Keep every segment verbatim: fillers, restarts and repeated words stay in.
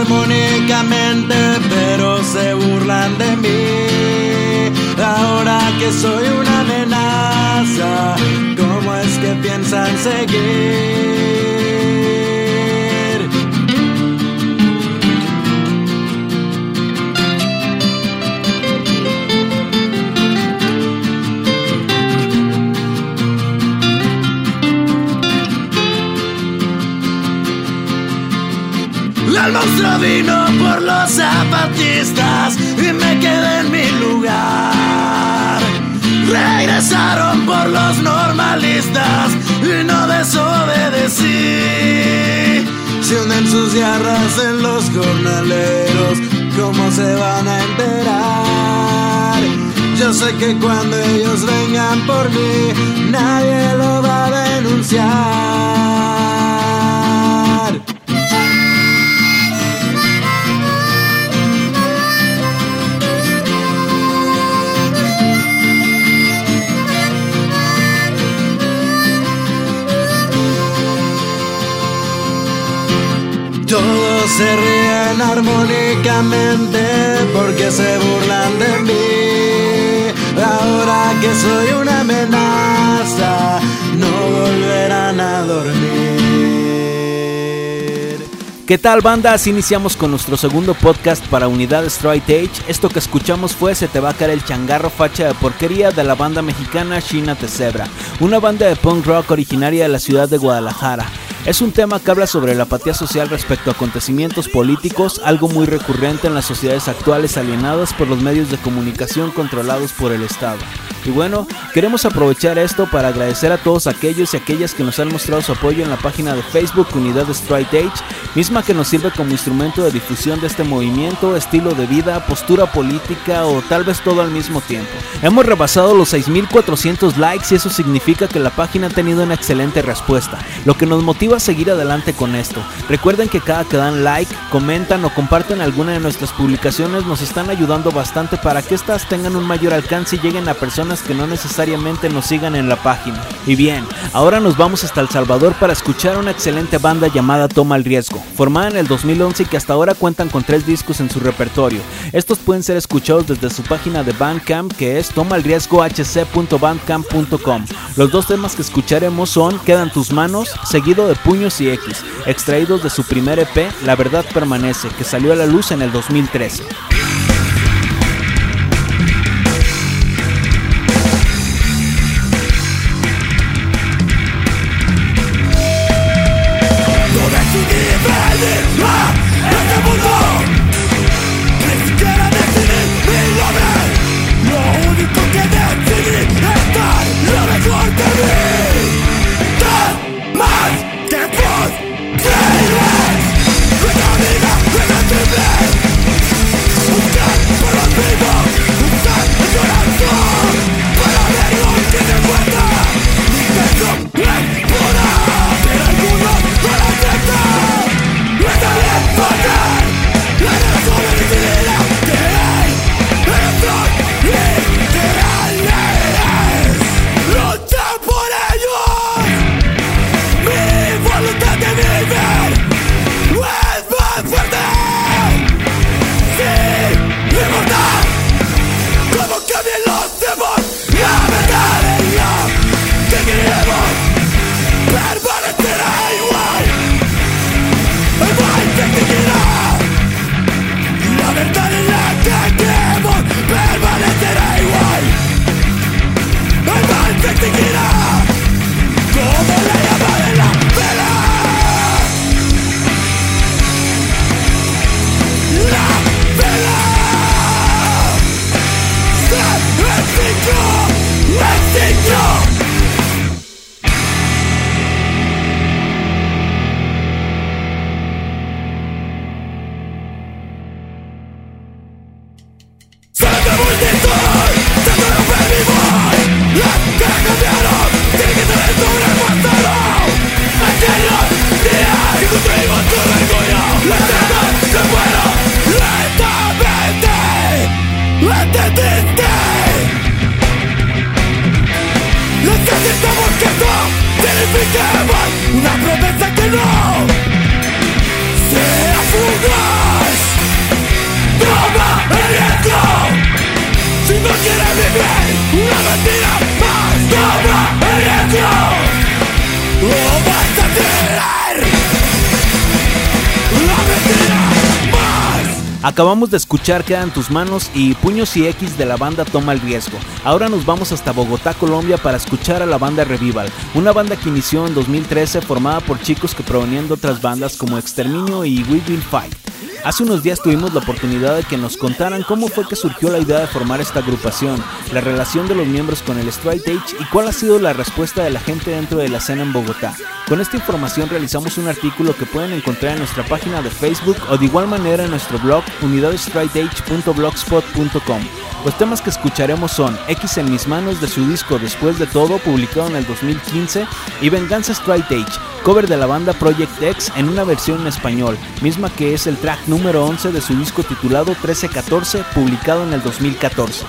armónicamente, pero se burlan de mí. Ahora que soy una amenaza, ¿cómo es que piensan seguir? El monstruo vino por los zapatistas y me quedé en mi lugar. Regresaron por los normalistas y no desobedecí. Se hunden sus garras en los jornaleros, ¿cómo se van a enterar? Yo sé que cuando ellos vengan por mí, nadie lo va a denunciar. Todos se ríen armónicamente porque se burlan de mí. Ahora que soy una amenaza, no volverán a dormir. ¿Qué tal, banda? Así iniciamos con nuestro segundo podcast para Unidad Straight Edge. Esto que escuchamos fue Se te va a caer el changarro, facha de porquería, de la banda mexicana Shina Tesebra, una banda de punk rock originaria de la ciudad de Guadalajara. Es un tema que habla sobre la apatía social respecto a acontecimientos políticos, algo muy recurrente en las sociedades actuales alienadas por los medios de comunicación controlados por el Estado. Y bueno, queremos aprovechar esto para agradecer a todos aquellos y aquellas que nos han mostrado su apoyo en la página de Facebook Unidad Straight Edge, misma que nos sirve como instrumento de difusión de este movimiento, estilo de vida, postura política o tal vez todo al mismo tiempo. Hemos rebasado los seis mil cuatrocientos likes y eso significa que la página ha tenido una excelente respuesta, lo que nos motiva a seguir adelante con esto. Recuerden que cada que dan like, comentan o comparten alguna de nuestras publicaciones nos están ayudando bastante para que estas tengan un mayor alcance y lleguen a personas que no necesariamente nos sigan en la página. Y bien, ahora nos vamos hasta El Salvador para escuchar a una excelente banda llamada Toma el Riesgo, formada en el dos mil once y que hasta ahora cuentan con tres discos en su repertorio. Estos pueden ser escuchados desde su página de Bandcamp, que es toma el riesgo h c punto bandcamp punto com. Los dos temas que escucharemos son Quedan tus manos, seguido de Puños y X, extraídos de su primer E P La Verdad Permanece, que salió a la luz en el dos mil trece. Necesitamos que esto signifique más una promesa que no sea fugaz. no quiere vivir una mentira más. Toma el riesgo o vas a tirar la mentira más. Acabamos de escuchar Queda en tus manos y Puños y X de la banda Toma el Riesgo. Ahora nos vamos hasta Bogotá, Colombia para escuchar a la banda Revival, una banda que inició en dos mil trece formada por chicos que provenían de otras bandas como Exterminio y We Will Fight. Hace unos días tuvimos la oportunidad de que nos contaran cómo fue que surgió la idea de formar esta agrupación, la relación de los miembros con el Straight Edge y cuál ha sido la respuesta de la gente dentro de la escena en Bogotá. Con esta información realizamos un artículo que pueden encontrar en nuestra página de Facebook o de igual manera en nuestro blog unidad straight edge punto blogspot punto com. Los temas que escucharemos son X en mis manos de su disco Después de Todo, publicado en el dos mil quince, y Venganza Straight Edge, cover de la banda Project X en una versión en español, misma que es el track número once de su disco titulado trece catorce, publicado en el dos mil catorce.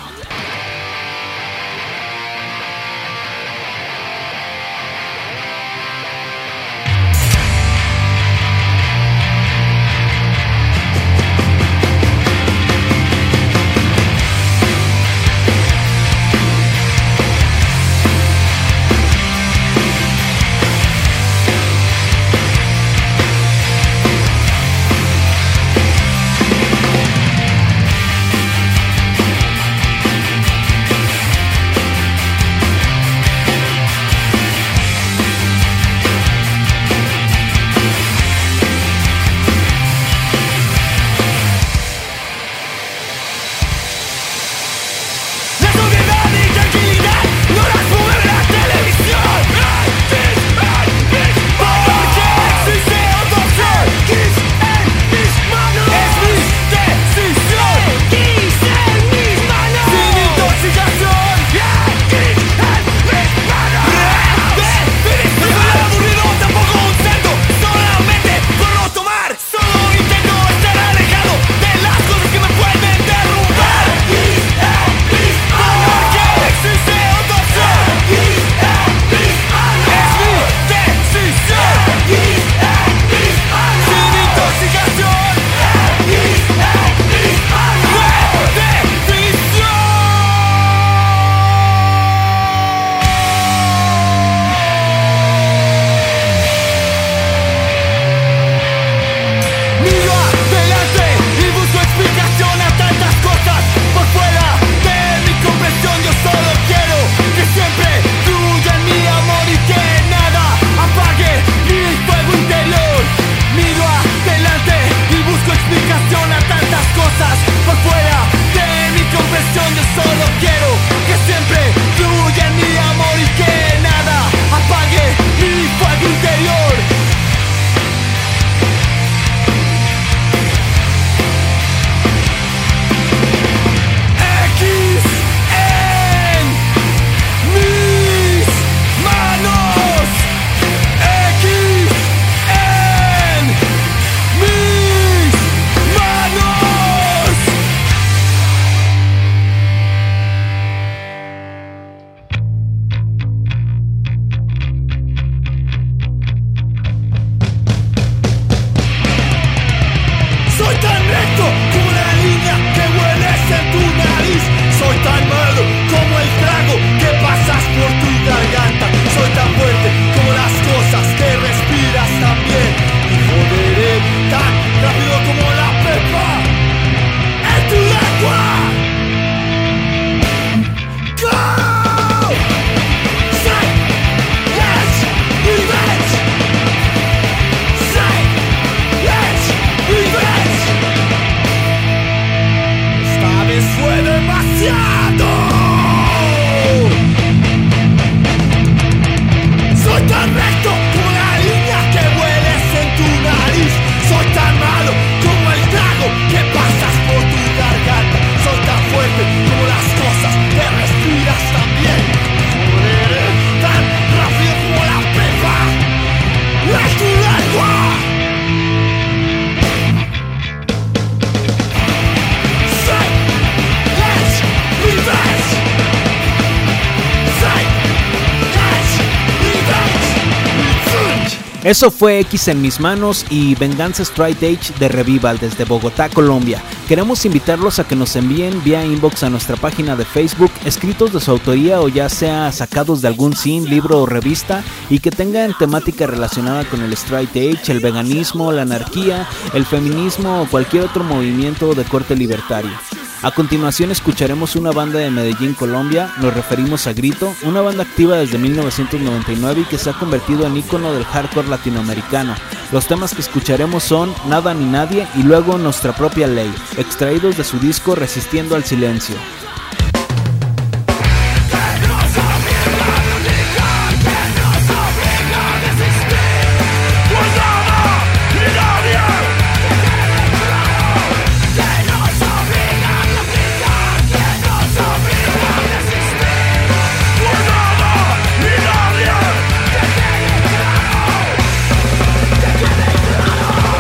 Eso fue X en mis manos y Venganza Straight Edge de Revival desde Bogotá, Colombia. Queremos invitarlos a que nos envíen vía inbox a nuestra página de Facebook escritos de su autoría o ya sea sacados de algún zine, libro o revista y que tengan temática relacionada con el Straight Edge, el veganismo, la anarquía, el feminismo o cualquier otro movimiento de corte libertario. A continuación escucharemos una banda de Medellín, Colombia, nos referimos a Grito, una banda activa desde mil novecientos noventa y nueve y que se ha convertido en ícono del hardcore latinoamericano. Los temas que escucharemos son Nada ni Nadie y luego Nuestra Propia Ley, extraídos de su disco Resistiendo al Silencio.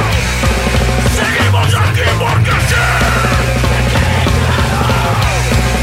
Seguimos aquí porque sí.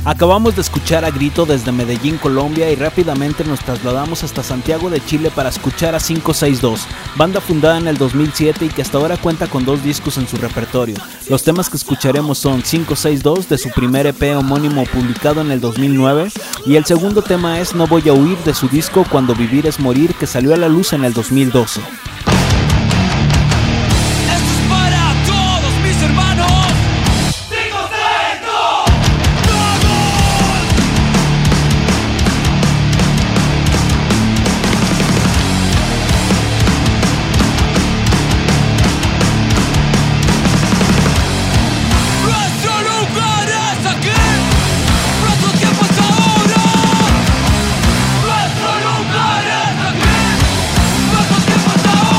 Acabamos de escuchar a Grito desde Medellín, Colombia, y rápidamente nos trasladamos hasta Santiago de Chile para escuchar a cinco seis dos, banda fundada en el dos mil siete y que hasta ahora cuenta con dos discos en su repertorio. Los temas que escucharemos son cinco seis dos de su primer E P homónimo publicado en el dos mil nueve y el segundo tema es No voy a huir de su disco Cuando vivir es morir, que salió a la luz en el dos mil doce. Nuestro lugar es aquí, nuestro tiempo es ahora.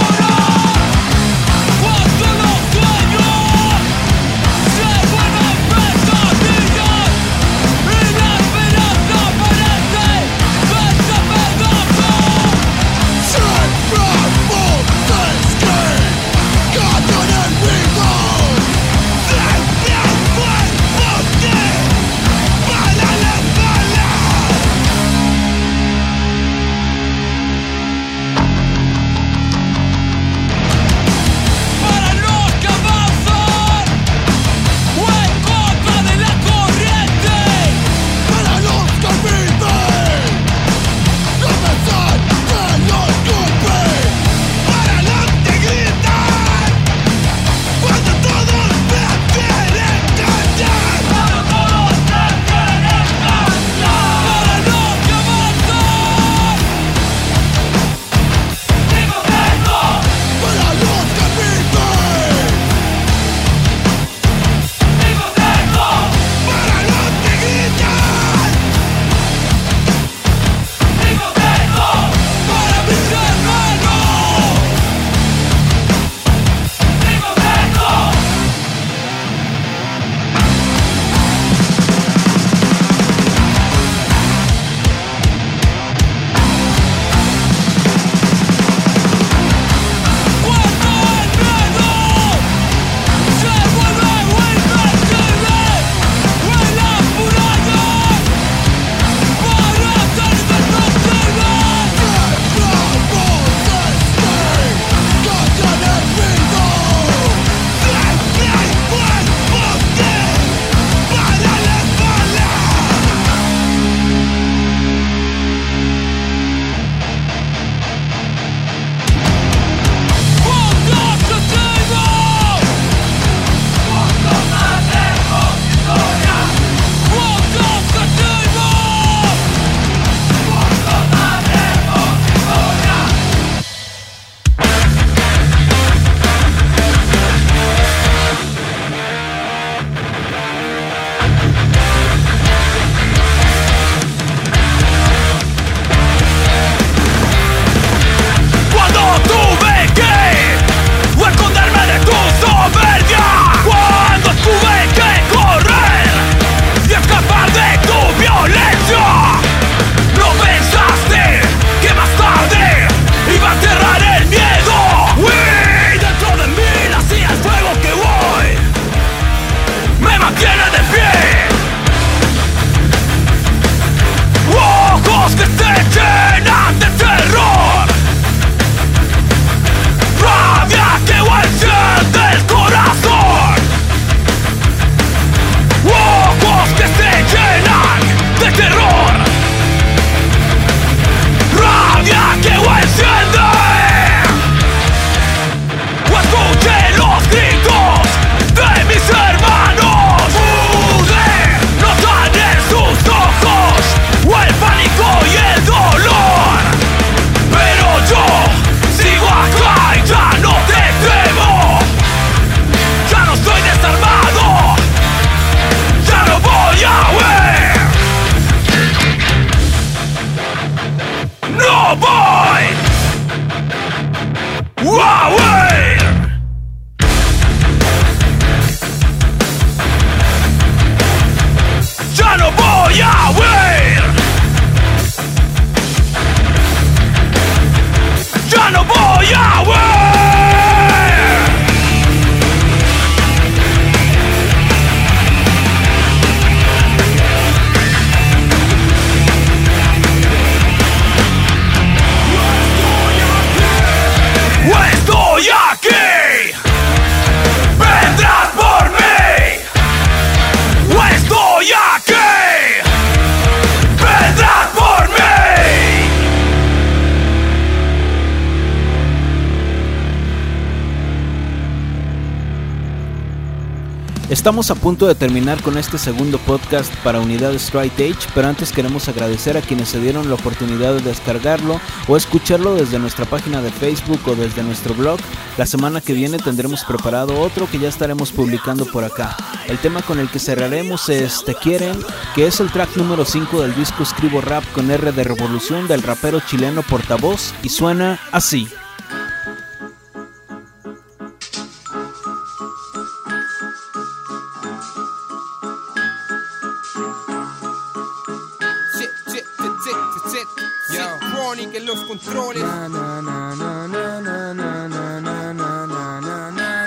Estamos a punto de terminar con este segundo podcast para Unidad Straight Edge, pero antes queremos agradecer a quienes se dieron la oportunidad de descargarlo o escucharlo desde nuestra página de Facebook o desde nuestro blog. La semana que viene tendremos preparado otro que ya estaremos publicando por acá. El tema con el que cerraremos es Te Quieren, que es el track número cinco del disco Escribo Rap con R de Revolución del rapero chileno Portavoz, y suena así. Que los controles. Na, na, na, na, na, na, na, na, na, na, na, na,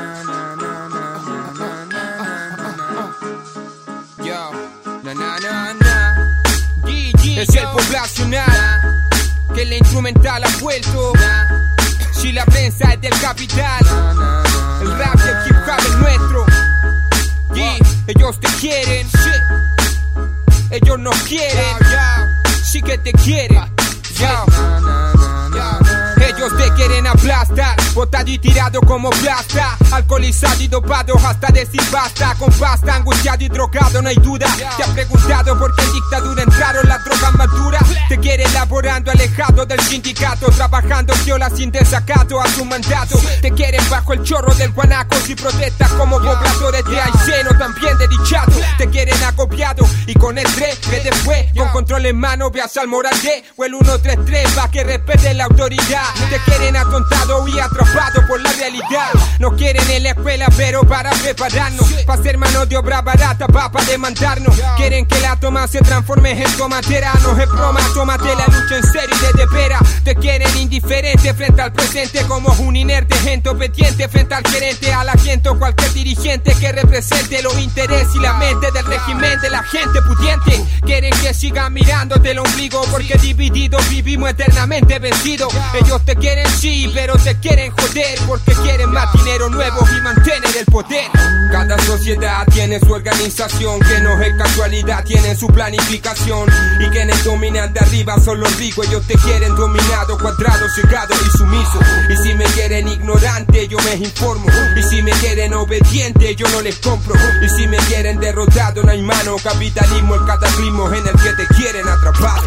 na, na. Es el poblacional que la instrumental ha vuelto. Si la prensa es del capital, el rap del hip hop es nuestro. Ellos te quieren, ellos no quieren, sí que te quieren. Yo. Ellos te quieren aplastar, botado y tirado como plasta, alcoholizado y dopado hasta decir basta, con pasta, angustiado y drogado, no hay duda. Te han preguntado por qué en dictadura entraron las drogas maduras. Te quieren laborando alejado del sindicato, trabajando viola sin desacato a su mandato. Te quieren bajo el chorro del guanaco, si protestas como pobladores de Ayseno, también de Dichato. Te quieren acopiado y con el tres que después, con control en mano, veas al Morandé o el uno tres tres pa' que respete la autoridad. Te quieren atontado y atrapado por la realidad. No quieren en la escuela pero para prepararnos, para ser mano de obra barata, pa' pa' demandarnos. Quieren que la toma se transforme en tomatera. No es broma, tómate la lucha en serio y de vera. Te quieren indiferente frente al presente, como un inerte, gente obediente frente al gerente, a la gente o cualquier dirigente que represente los intereses y la mente del régimen de la gente pudiente. Quieren que sigan mirándote el ombligo porque divididos vivimos eternamente vencidos. Ellos te quieren sí, pero te quieren joder porque quieren más dinero nuevo y mantener el poder. Cada sociedad tiene su organización, que no es casualidad, tienen su planificación. Y quienes dominan de arriba son los ricos. Ellos te quieren dominado, cuadrado, cegado y sumiso. Y si me quieren ignorante, yo me informo. Y si me quieren obediente, yo no les compro. Y si me quieren derrotado, no hay mano. Capitalismo, el cataclismo en el que te quieren atrapado.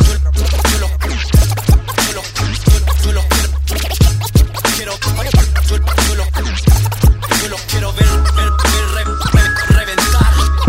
Yo los quiero, yo, yo, los, yo los quiero ver, ver, ver, ver reventar.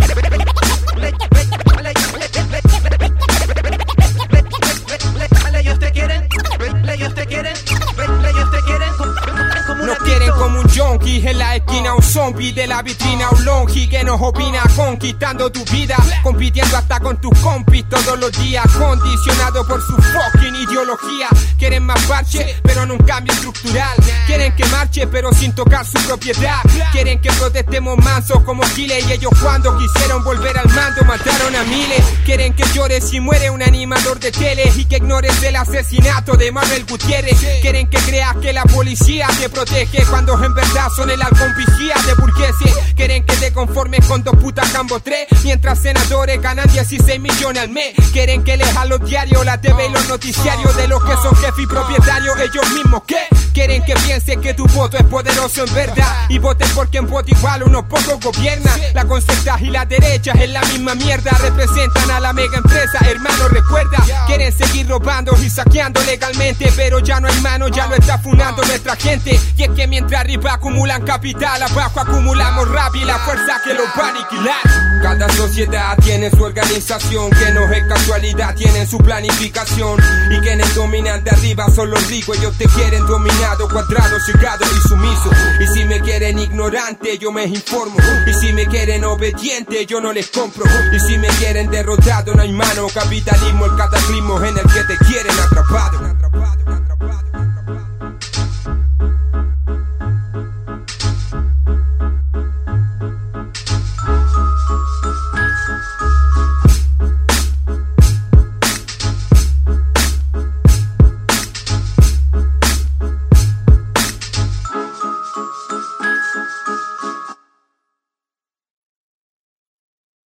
Ellos te quieren, ellos te quieren, ellos te quieren como un. No quieren como un junkie en la esquina, un zombie de la vitrina, un longi que nos opina conquistando tu vida, compitiendo hasta con tus compis todos los días, condicionado por su fucking ideología. Quieren más parche, pero no un cambio estructural. Quieren que marche, pero sin tocar su propiedad. Quieren que protestemos mansos como giles. Y ellos cuando quisieron volver al mando mataron a miles. Quieren que llores si muere un animador de tele y que ignores el asesinato de Manuel Gutiérrez. Quieren que creas que la policía te protege cuando en verdad son el halcón vigía de burgueses. Quieren que te conformes con dos putas Cambo tres, mientras senadores ganan dieciséis millones al mes. Quieren que leas los diarios, la T V y los noticiarios de los que son jefes y propietarios ellos mismos. ¿Qué? Quieren que pienses que tu voto es poderoso en verdad y voten por quien voto igual unos pocos gobierna. La concerta y la derecha es la misma mierda, representan a la mega empresa, hermano recuerda. Quieren seguir robando y saqueando legalmente, pero ya no hay mano, ya lo está funando nuestra gente. Y es que mientras arriba acumulan capital, abajo acumulamos rap y la fuerza que los va a aniquilar. Cada sociedad tiene su organización, que no es casualidad, tienen su planificación. Y quienes dominan de arriba son los ricos, ellos te quieren dominado, cuadrado, cegado y sumiso. Y si me quieren ignorante, yo me informo. Y si me quieren obediente, yo no les compro. Y si me quieren derrotado, no hay mano. Capitalismo, el cataclismo en el que te quieren atrapado.